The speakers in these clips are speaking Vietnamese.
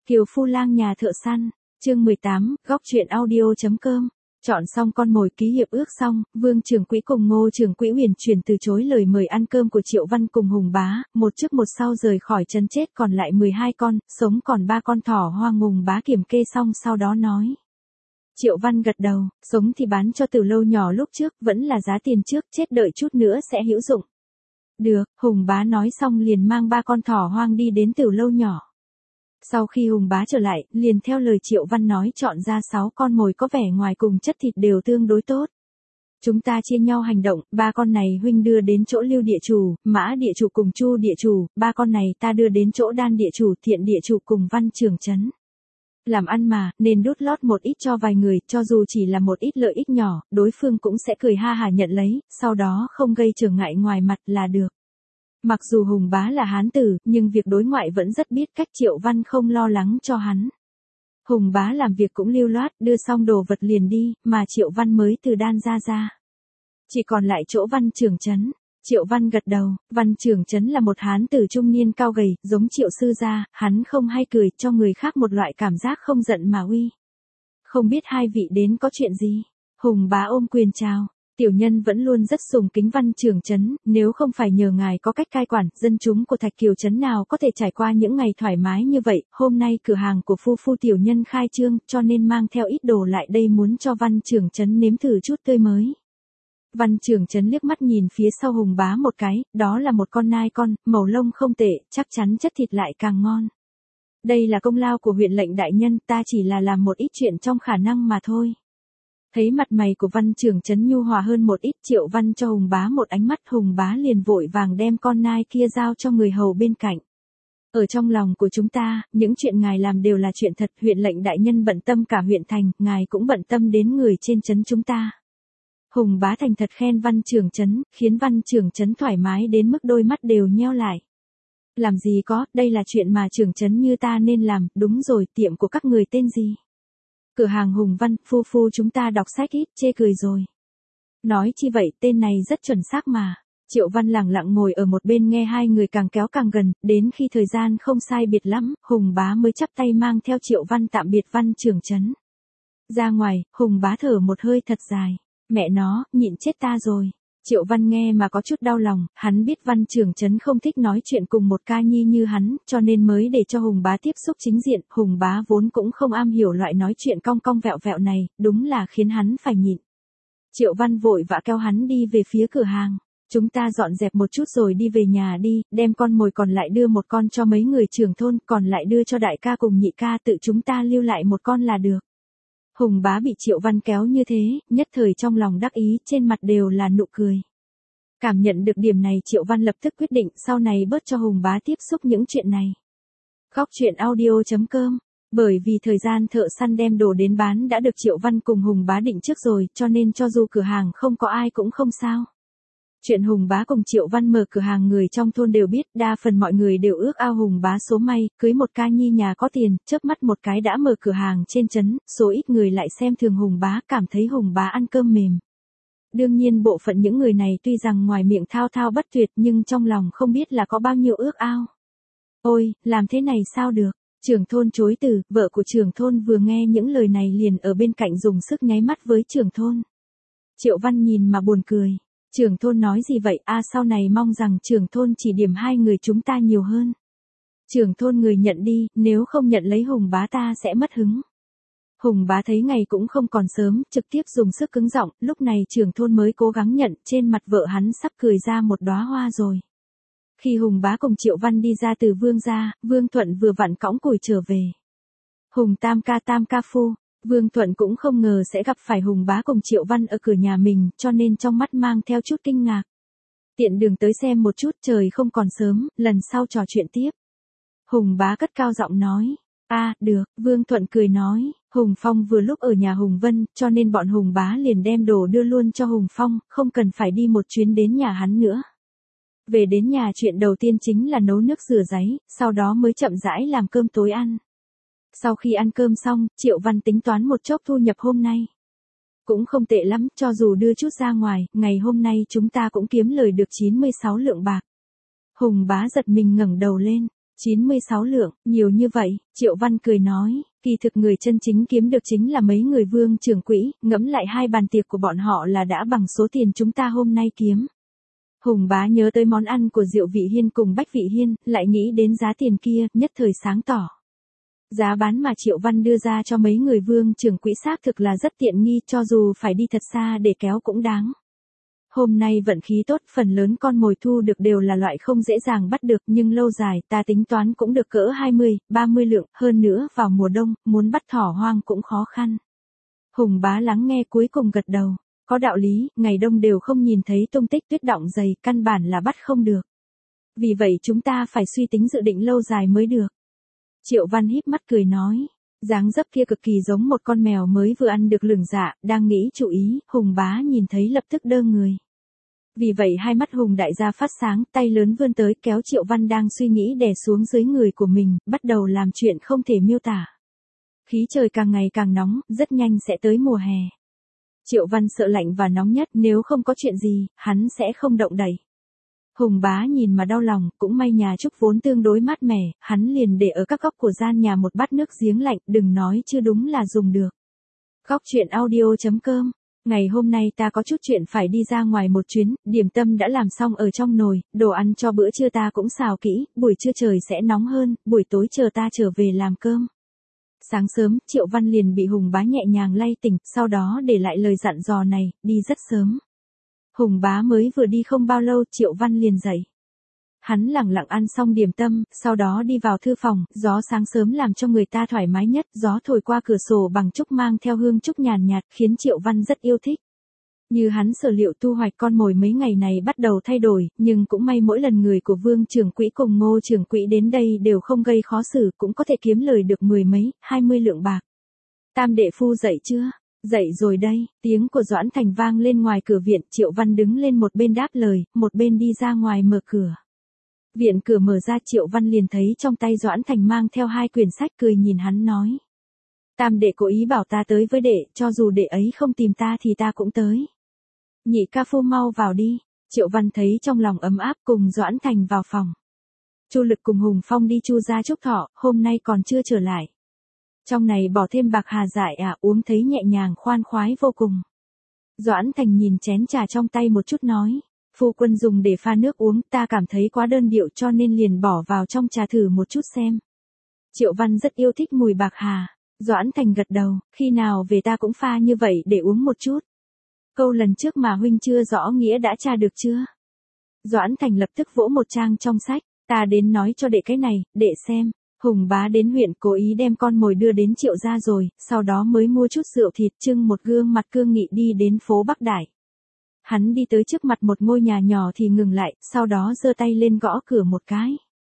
Kiều Phu Lang nhà thợ săn, chương 18, góc truyện audio.com. Chọn xong con mồi ký hiệp ước xong, Vương Trường Quỹ cùng Ngô Trường Quỹ huyền chuyển từ chối lời mời ăn cơm của Triệu Văn cùng Hùng Bá, một trước một sau rời khỏi trấn chết còn lại 12 con, sống còn 3 con thỏ hoang. Hùng Bá kiểm kê xong sau đó nói. Triệu Văn gật đầu, sống thì bán cho Từ Lâu nhỏ lúc trước, vẫn là giá tiền trước, chết đợi chút nữa sẽ hữu dụng. Được, Hùng Bá nói xong liền mang 3 con thỏ hoang đi đến Từ Lâu nhỏ. Sau khi Hùng Bá trở lại, liền theo lời Triệu Văn nói chọn ra 6 con mồi có vẻ ngoài cùng chất thịt đều tương đối tốt. Chúng ta chia nhau hành động, 3 con này huynh đưa đến chỗ Lưu địa chủ, Mã địa chủ cùng Chu địa chủ, 3 con này ta đưa đến chỗ Đan địa chủ, Thiện địa chủ cùng Văn trưởng trấn. Làm ăn mà, nên đút lót một ít cho vài người, cho dù chỉ là một ít lợi ích nhỏ, đối phương cũng sẽ cười ha hả nhận lấy, sau đó không gây trở ngại ngoài mặt là được. Mặc dù Hùng Bá là hán tử, nhưng việc đối ngoại vẫn rất biết cách. Triệu Văn không lo lắng cho hắn. Hùng Bá làm việc cũng lưu loát, đưa xong đồ vật liền đi, mà Triệu Văn mới từ Đan ra. Chỉ còn lại chỗ Văn trưởng trấn. Triệu Văn gật đầu, Văn trưởng trấn là một hán tử trung niên cao gầy, giống Triệu sư gia, hắn không hay cười, cho người khác một loại cảm giác không giận mà uy. Không biết hai vị đến có chuyện gì? Hùng Bá ôm quyền chào. Tiểu nhân vẫn luôn rất sùng kính Văn trưởng trấn, nếu không phải nhờ ngài có cách cai quản, dân chúng của Thạch Kiều trấn nào có thể trải qua những ngày thoải mái như vậy. Hôm nay cửa hàng của phu tiểu nhân khai trương, cho nên mang theo ít đồ lại đây muốn cho Văn trưởng trấn nếm thử chút tươi mới. Văn trưởng trấn liếc mắt nhìn phía sau Hùng Bá một cái, đó là một con nai con, màu lông không tệ, chắc chắn chất thịt lại càng ngon. Đây là công lao của huyện lệnh đại nhân, ta chỉ là làm một ít chuyện trong khả năng mà thôi. Thấy mặt mày của Văn trưởng trấn nhu hòa hơn một ít, Triệu Văn cho Hùng Bá một ánh mắt, Hùng Bá liền vội vàng đem con nai kia giao cho người hầu bên cạnh. Ở trong lòng của chúng ta, những chuyện ngài làm đều là chuyện thật, huyện lệnh đại nhân bận tâm cả huyện thành, ngài cũng bận tâm đến người trên trấn chúng ta. Hùng Bá thành thật khen Văn trưởng trấn, khiến Văn trưởng trấn thoải mái đến mức đôi mắt đều nheo lại. Làm gì có, đây là chuyện mà trưởng trấn như ta nên làm. Đúng rồi, tiệm của các người tên gì? Cửa hàng Hùng Văn, phu chúng ta đọc sách ít, chê cười rồi. Nói chi vậy, tên này rất chuẩn xác mà. Triệu Văn lẳng lặng ngồi ở một bên nghe hai người càng kéo càng gần, đến khi thời gian không sai biệt lắm, Hùng Bá mới chắp tay mang theo Triệu Văn tạm biệt Văn trưởng trấn. Ra ngoài, Hùng Bá thở một hơi thật dài. Mẹ nó, nhịn chết ta rồi. Triệu Văn nghe mà có chút đau lòng, hắn biết Văn trưởng trấn không thích nói chuyện cùng một ca nhi như hắn, cho nên mới để cho Hùng Bá tiếp xúc chính diện. Hùng Bá vốn cũng không am hiểu loại nói chuyện cong cong vẹo vẹo này, đúng là khiến hắn phải nhịn. Triệu Văn vội vã kéo hắn đi về phía cửa hàng. Chúng ta dọn dẹp một chút rồi đi về nhà đi, đem con mồi còn lại đưa một con cho mấy người trưởng thôn, còn lại đưa cho đại ca cùng nhị ca, tự chúng ta lưu lại một con là được. Hùng Bá bị Triệu Văn kéo như thế, nhất thời trong lòng đắc ý, trên mặt đều là nụ cười. Cảm nhận được điểm này, Triệu Văn lập tức quyết định sau này bớt cho Hùng Bá tiếp xúc những chuyện này. Góc truyện audio.com. Bởi vì thời gian thợ săn đem đồ đến bán đã được Triệu Văn cùng Hùng Bá định trước rồi, cho nên cho dù cửa hàng không có ai cũng không sao. Chuyện Hùng Bá cùng Triệu Văn mở cửa hàng người trong thôn đều biết, đa phần mọi người đều ước ao Hùng Bá số may, cưới một ca nhi nhà có tiền, chớp mắt một cái đã mở cửa hàng trên trấn, số ít người lại xem thường Hùng Bá, cảm thấy Hùng Bá ăn cơm mềm. Đương nhiên bộ phận những người này tuy rằng ngoài miệng thao thao bất tuyệt nhưng trong lòng không biết là có bao nhiêu ước ao. Ôi, làm thế này sao được? Trưởng thôn chối từ, vợ của trưởng thôn vừa nghe những lời này liền ở bên cạnh dùng sức nháy mắt với trưởng thôn. Triệu Văn nhìn mà buồn cười. Trưởng thôn nói gì vậy? Sau này mong rằng trưởng thôn chỉ điểm hai người chúng ta nhiều hơn. Trưởng thôn người nhận đi, nếu không nhận lấy Hùng Bá ta sẽ mất hứng. Hùng Bá thấy ngày cũng không còn sớm, trực tiếp dùng sức cứng giọng, lúc này trưởng thôn mới cố gắng nhận, trên mặt vợ hắn sắp cười ra một đóa hoa rồi. Khi Hùng Bá cùng Triệu Văn đi ra từ Vương gia, Vương Thuận vừa vặn cõng củi trở về. Hùng tam ca phu. Vương Thuận cũng không ngờ sẽ gặp phải Hùng Bá cùng Triệu Văn ở cửa nhà mình, cho nên trong mắt mang theo chút kinh ngạc. Tiện đường tới xem một chút, trời không còn sớm, lần sau trò chuyện tiếp. Hùng Bá cất cao giọng nói. Được, Vương Thuận cười nói, Hùng Phong vừa lúc ở nhà Hùng Vân, cho nên bọn Hùng Bá liền đem đồ đưa luôn cho Hùng Phong, không cần phải đi một chuyến đến nhà hắn nữa. Về đến nhà chuyện đầu tiên chính là nấu nước rửa ráy, sau đó mới chậm rãi làm cơm tối ăn. Sau khi ăn cơm xong, Triệu Văn tính toán một chốc thu nhập hôm nay. Cũng không tệ lắm, cho dù đưa chút ra ngoài, ngày hôm nay chúng ta cũng kiếm lời được 96 lượng bạc. Hùng Bá giật mình ngẩng đầu lên. 96 lượng, nhiều như vậy, Triệu Văn cười nói, kỳ thực người chân chính kiếm được chính là mấy người Vương trưởng quỹ, ngẫm lại hai bàn tiệc của bọn họ là đã bằng số tiền chúng ta hôm nay kiếm. Hùng bá nhớ tới món ăn của Diệu Vị Hiên cùng Bách Vị Hiên, lại nghĩ đến giá tiền kia, nhất thời sáng tỏ. Giá bán mà Triệu Văn đưa ra cho mấy người Vương trưởng quỹ xác thực là rất tiện nghi, cho dù phải đi thật xa để kéo cũng đáng. Hôm nay vận khí tốt, phần lớn con mồi thu được đều là loại không dễ dàng bắt được, nhưng lâu dài ta tính toán cũng được cỡ 20, 30 lượng, hơn nữa vào mùa đông, muốn bắt thỏ hoang cũng khó khăn. Hùng bá lắng nghe cuối cùng gật đầu, có đạo lý, ngày đông đều không nhìn thấy tung tích tuyết đọng dày, căn bản là bắt không được. Vì vậy chúng ta phải suy tính dự định lâu dài mới được. Triệu Văn híp mắt cười nói, dáng dấp kia cực kỳ giống một con mèo mới vừa ăn được lửng dạ, đang nghĩ chú ý, Hùng bá nhìn thấy lập tức đơ người. Vì vậy hai mắt Hùng đại gia phát sáng, tay lớn vươn tới kéo Triệu Văn đang suy nghĩ đè xuống dưới người của mình, bắt đầu làm chuyện không thể miêu tả. Khí trời càng ngày càng nóng, rất nhanh sẽ tới mùa hè. Triệu Văn sợ lạnh và nóng nhất, nếu không có chuyện gì, hắn sẽ không động đậy. Hùng bá nhìn mà đau lòng, cũng may nhà Trúc vốn tương đối mát mẻ, hắn liền để ở các góc của gian nhà một bát nước giếng lạnh, đừng nói chứ đúng là dùng được. Góc truyện audio.com. Ngày hôm nay ta có chút chuyện phải đi ra ngoài một chuyến, điểm tâm đã làm xong ở trong nồi, đồ ăn cho bữa trưa ta cũng xào kỹ, buổi trưa trời sẽ nóng hơn, buổi tối chờ ta trở về làm cơm. Sáng sớm, Triệu Văn liền bị Hùng bá nhẹ nhàng lay tỉnh, sau đó để lại lời dặn dò này, đi rất sớm. Hùng bá mới vừa đi không bao lâu, Triệu Văn liền dậy. Hắn lẳng lặng ăn xong điểm tâm, sau đó đi vào thư phòng, gió sáng sớm làm cho người ta thoải mái nhất, gió thổi qua cửa sổ bằng trúc mang theo hương trúc nhàn nhạt, khiến Triệu Văn rất yêu thích. Như hắn sở liệu thu hoạch con mồi mấy ngày này bắt đầu thay đổi, nhưng cũng may mỗi lần người của Vương trưởng quỹ cùng Ngô trưởng quỹ đến đây đều không gây khó xử, cũng có thể kiếm lời được 10 mấy, 20 lượng bạc. Tam đệ phu dậy chưa? Dậy rồi đây, tiếng của Doãn Thành vang lên ngoài cửa viện, Triệu Văn đứng lên một bên đáp lời, một bên đi ra ngoài mở cửa. Viện cửa mở ra, Triệu Văn liền thấy trong tay Doãn Thành mang theo 2 quyển sách, cười nhìn hắn nói. Tam đệ cố ý bảo ta tới với đệ, cho dù đệ ấy không tìm ta thì ta cũng tới. Nhị ca phu mau vào đi. Triệu Văn thấy trong lòng ấm áp, cùng Doãn Thành vào phòng. Chu Lực cùng Hùng Phong đi Chu gia chúc thọ, hôm nay còn chưa trở lại. Trong này bỏ thêm bạc hà dại uống thấy nhẹ nhàng khoan khoái vô cùng. Doãn Thành nhìn chén trà trong tay một chút nói. Phu quân dùng để pha nước uống, ta cảm thấy quá đơn điệu cho nên liền bỏ vào trong trà thử một chút xem. Triệu Văn rất yêu thích mùi bạc hà. Doãn Thành gật đầu, khi nào về ta cũng pha như vậy để uống một chút. Câu lần trước mà huynh chưa rõ nghĩa đã tra được chưa? Doãn Thành lập tức vỗ một trang trong sách, ta đến nói cho đệ cái này, đệ xem. Hùng bá đến huyện cố ý đem con mồi đưa đến Triệu gia rồi, sau đó mới mua chút rượu thịt, trưng một gương mặt cương nghị đi đến phố Bắc Đại. Hắn đi tới trước mặt một ngôi nhà nhỏ thì ngừng lại, sau đó giơ tay lên gõ cửa một cái.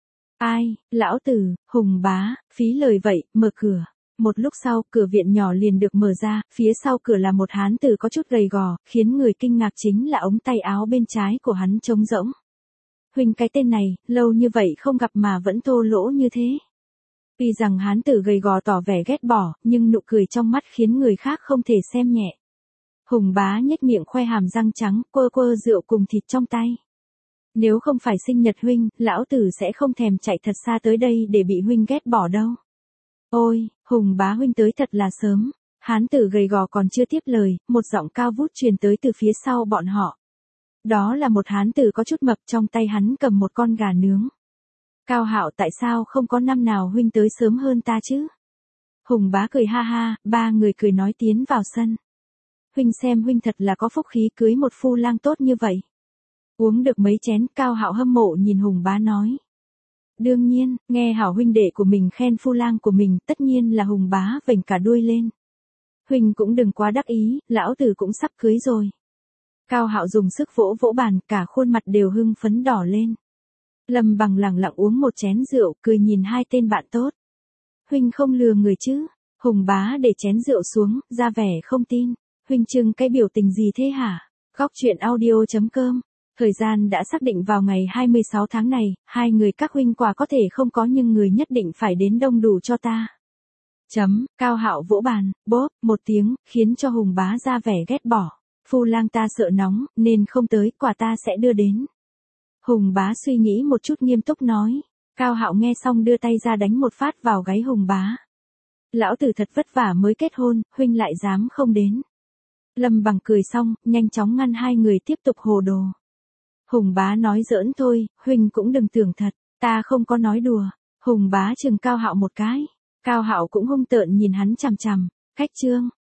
Ai, lão tử, Hùng bá, phí lời vậy, mở cửa. Một lúc sau, cửa viện nhỏ liền được mở ra, phía sau cửa là một hán tử có chút gầy gò, khiến người kinh ngạc chính là ống tay áo bên trái của hắn trống rỗng. Huynh, cái tên này, lâu như vậy không gặp mà vẫn thô lỗ như thế. Tuy rằng hán tử gầy gò tỏ vẻ ghét bỏ, nhưng nụ cười trong mắt khiến người khác không thể xem nhẹ. Hùng bá nhếch miệng khoe hàm răng trắng, quơ quơ rượu cùng thịt trong tay. Nếu không phải sinh nhật huynh, lão tử sẽ không thèm chạy thật xa tới đây để bị huynh ghét bỏ đâu. Ôi, Hùng bá huynh tới thật là sớm. Hán tử gầy gò còn chưa tiếp lời, một giọng cao vút truyền tới từ phía sau bọn họ. Đó là một hán tử có chút mập, trong tay hắn cầm một con gà nướng. Cao Hạo, tại sao không có năm nào huynh tới sớm hơn ta chứ? Hùng bá cười ha ha, 3 người cười nói tiến vào sân. Huynh xem huynh thật là có phúc khí cưới một phu lang tốt như vậy. Uống được mấy chén, Cao Hạo hâm mộ nhìn Hùng bá nói. Đương nhiên, nghe hảo huynh đệ của mình khen phu lang của mình, tất nhiên là Hùng bá vểnh cả đuôi lên. Huynh cũng đừng quá đắc ý, lão tử cũng sắp cưới rồi. Cao Hạo dùng sức vỗ vỗ bàn, cả khuôn mặt đều hưng phấn đỏ lên. Lâm Bằng lẳng lặng uống một chén rượu, cười nhìn 2 tên bạn tốt. Huynh không lừa người chứ? Hùng bá để chén rượu xuống, ra vẻ không tin. Huynh trưng cái biểu tình gì thế hả? Góc truyện audio.com. Thời gian đã xác định vào ngày 26 tháng này, 2 người các huynh quà có thể không có nhưng người nhất định phải đến đông đủ cho ta. Cao Hạo vỗ bàn, bóp, một tiếng, khiến cho Hùng bá ra vẻ ghét bỏ. Phu lang ta sợ nóng, nên không tới, quà ta sẽ đưa đến. Hùng bá suy nghĩ một chút nghiêm túc nói. Cao Hạo nghe xong đưa tay ra đánh một phát vào gáy Hùng Bá. Lão tử thật vất vả mới kết hôn, huynh lại dám không đến. Lâm Bằng cười xong, nhanh chóng ngăn hai người tiếp tục hồ đồ. Hùng Bá nói giỡn thôi, huynh cũng đừng tưởng thật, ta không có nói đùa. Hùng Bá chừng Cao Hạo một cái. Cao Hạo cũng hung tợn nhìn hắn chằm chằm. Cách chương.